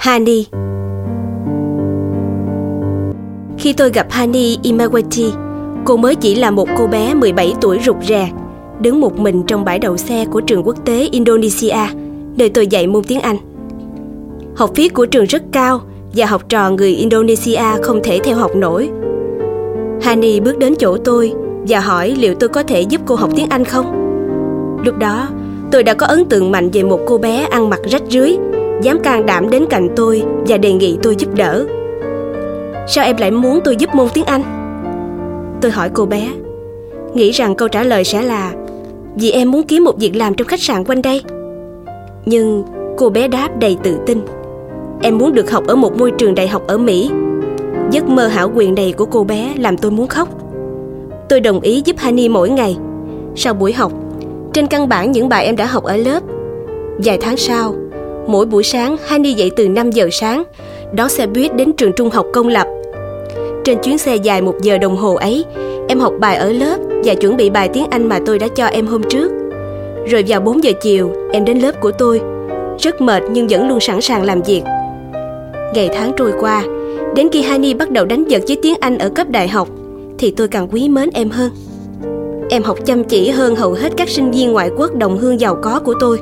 Hani. Khi tôi gặp Hani Imawati, cô mới chỉ là một cô bé 17 tuổi rụt rè, đứng một mình trong bãi đậu xe của trường quốc tế Indonesia, nơi tôi dạy môn tiếng Anh. Học phí của trường rất cao và học trò người Indonesia không thể theo học nổi. Hani bước đến chỗ tôi và hỏi liệu tôi có thể giúp cô học tiếng Anh không. Lúc đó, tôi đã có ấn tượng mạnh về một cô bé ăn mặc rách rưới, dám can đảm đến cạnh tôi và đề nghị tôi giúp đỡ. Sao em lại muốn tôi giúp môn tiếng Anh? Tôi hỏi cô bé, nghĩ rằng câu trả lời sẽ là vì em muốn kiếm một việc làm trong khách sạn quanh đây. Nhưng cô bé đáp đầy tự tin, em muốn được học ở một môi trường đại học ở Mỹ. Giấc mơ hão huyền này của cô bé làm tôi muốn khóc. Tôi đồng ý giúp Hani mỗi ngày. Sau buổi học, trên căn bản những bài em đã học ở lớp. Vài tháng sau, mỗi buổi sáng Hani dậy từ 5 giờ sáng, đón xe buýt đến trường trung học công lập. Trên chuyến xe dài 1 giờ đồng hồ ấy, em học bài ở lớp và chuẩn bị bài tiếng Anh mà tôi đã cho em hôm trước. Rồi vào 4 giờ chiều, em đến lớp của tôi. Rất mệt nhưng vẫn luôn sẵn sàng làm việc. Ngày tháng trôi qua, đến khi Hani bắt đầu đánh vợt với tiếng Anh ở cấp đại học, thì tôi càng quý mến em hơn. Em học chăm chỉ hơn hầu hết các sinh viên ngoại quốc đồng hương giàu có của tôi.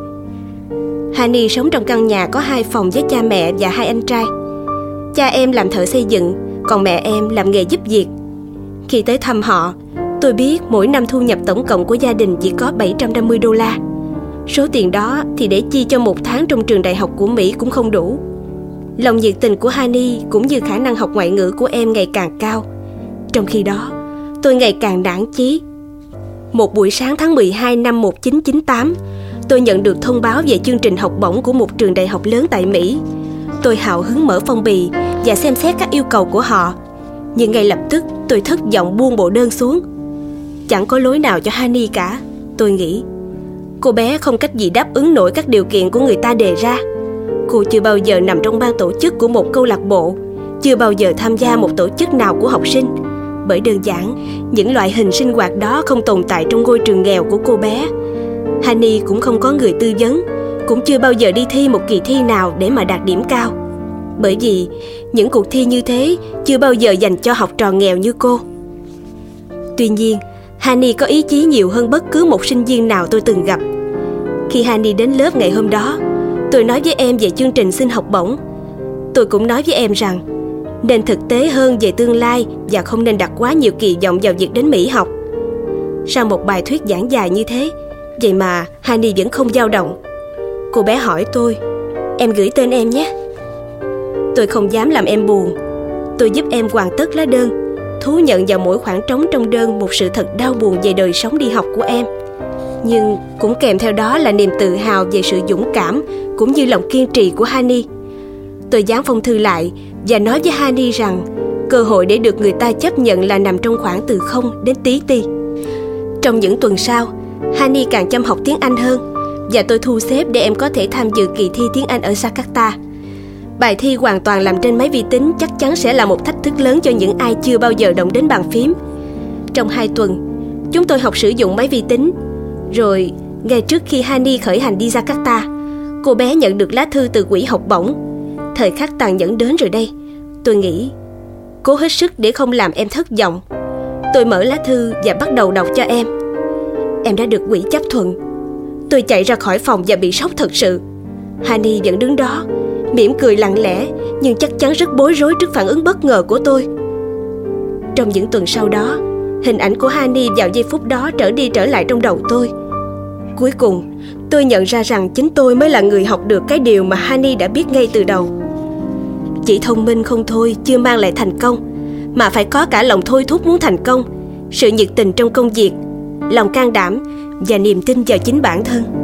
Hani sống trong căn nhà có 2 phòng với cha mẹ và 2 anh trai. Cha em làm thợ xây dựng, còn mẹ em làm nghề giúp việc. Khi tới thăm họ, tôi biết mỗi năm thu nhập tổng cộng của gia đình chỉ có $750. Số tiền đó thì để chi cho 1 tháng trong trường đại học của Mỹ cũng không đủ. Lòng nhiệt tình của Hani cũng như khả năng học ngoại ngữ của em ngày càng cao. Trong khi đó, tôi ngày càng nản chí. Một buổi sáng tháng 12 năm 1998, tôi nhận được thông báo về chương trình học bổng của một trường đại học lớn tại Mỹ. Tôi hào hứng mở phong bì và xem xét các yêu cầu của họ. Nhưng ngay lập tức tôi thất vọng buông bộ đơn xuống. Chẳng có lối nào cho Hani cả, tôi nghĩ. Cô bé không cách gì đáp ứng nổi các điều kiện của người ta đề ra. Cô chưa bao giờ nằm trong ban tổ chức của một câu lạc bộ, chưa bao giờ tham gia một tổ chức nào của học sinh. Bởi đơn giản, những loại hình sinh hoạt đó không tồn tại trong ngôi trường nghèo của cô bé. Hani cũng không có người tư vấn, cũng chưa bao giờ đi thi một kỳ thi nào để mà đạt điểm cao. Bởi vì những cuộc thi như thế chưa bao giờ dành cho học trò nghèo như cô. Tuy nhiên, Hani có ý chí nhiều hơn bất cứ một sinh viên nào tôi từng gặp. Khi Hani đến lớp ngày hôm đó, tôi nói với em về chương trình xin học bổng. Tôi cũng nói với em rằng nên thực tế hơn về tương lai và không nên đặt quá nhiều kỳ vọng vào việc đến Mỹ học. Sau một bài thuyết giảng dài như thế, vậy mà Hani vẫn không dao động. Cô bé hỏi tôi, em gửi tên em nhé. Tôi không dám làm em buồn. Tôi giúp em hoàn tất lá đơn, thú nhận vào mỗi khoảng trống trong đơn một sự thật đau buồn về đời sống đi học của em. Nhưng cũng kèm theo đó là niềm tự hào về sự dũng cảm cũng như lòng kiên trì của Hani. Tôi dán phong thư lại và nói với Hani rằng cơ hội để được người ta chấp nhận là nằm trong khoảng từ 0 đến tí ti. Trong những tuần sau, Hani càng chăm học tiếng Anh hơn và tôi thu xếp để em có thể tham dự kỳ thi tiếng Anh ở Jakarta. Bài thi hoàn toàn làm trên máy vi tính chắc chắn sẽ là một thách thức lớn cho những ai chưa bao giờ động đến bàn phím. Trong 2 tuần, chúng tôi học sử dụng máy vi tính. Rồi, ngay trước khi Hani khởi hành đi Jakarta, cô bé nhận được lá thư từ quỹ học bổng. Thời khắc tàn nhẫn đến rồi đây, tôi nghĩ. Cố hết sức để không làm em thất vọng. Tôi mở lá thư và bắt đầu đọc cho em. Em đã được quỹ chấp thuận. Tôi chạy ra khỏi phòng và bị sốc thật sự. Hani vẫn đứng đó, mỉm cười lặng lẽ, nhưng chắc chắn rất bối rối trước phản ứng bất ngờ của tôi. Trong những tuần sau đó, hình ảnh của Hani vào giây phút đó trở đi trở lại trong đầu tôi. Cuối cùng, tôi nhận ra rằng chính tôi mới là người học được cái điều mà Hani đã biết ngay từ đầu. Chỉ thông minh không thôi chưa mang lại thành công, mà phải có cả lòng thôi thúc muốn thành công, sự nhiệt tình trong công việc, lòng can đảm và niềm tin vào chính bản thân.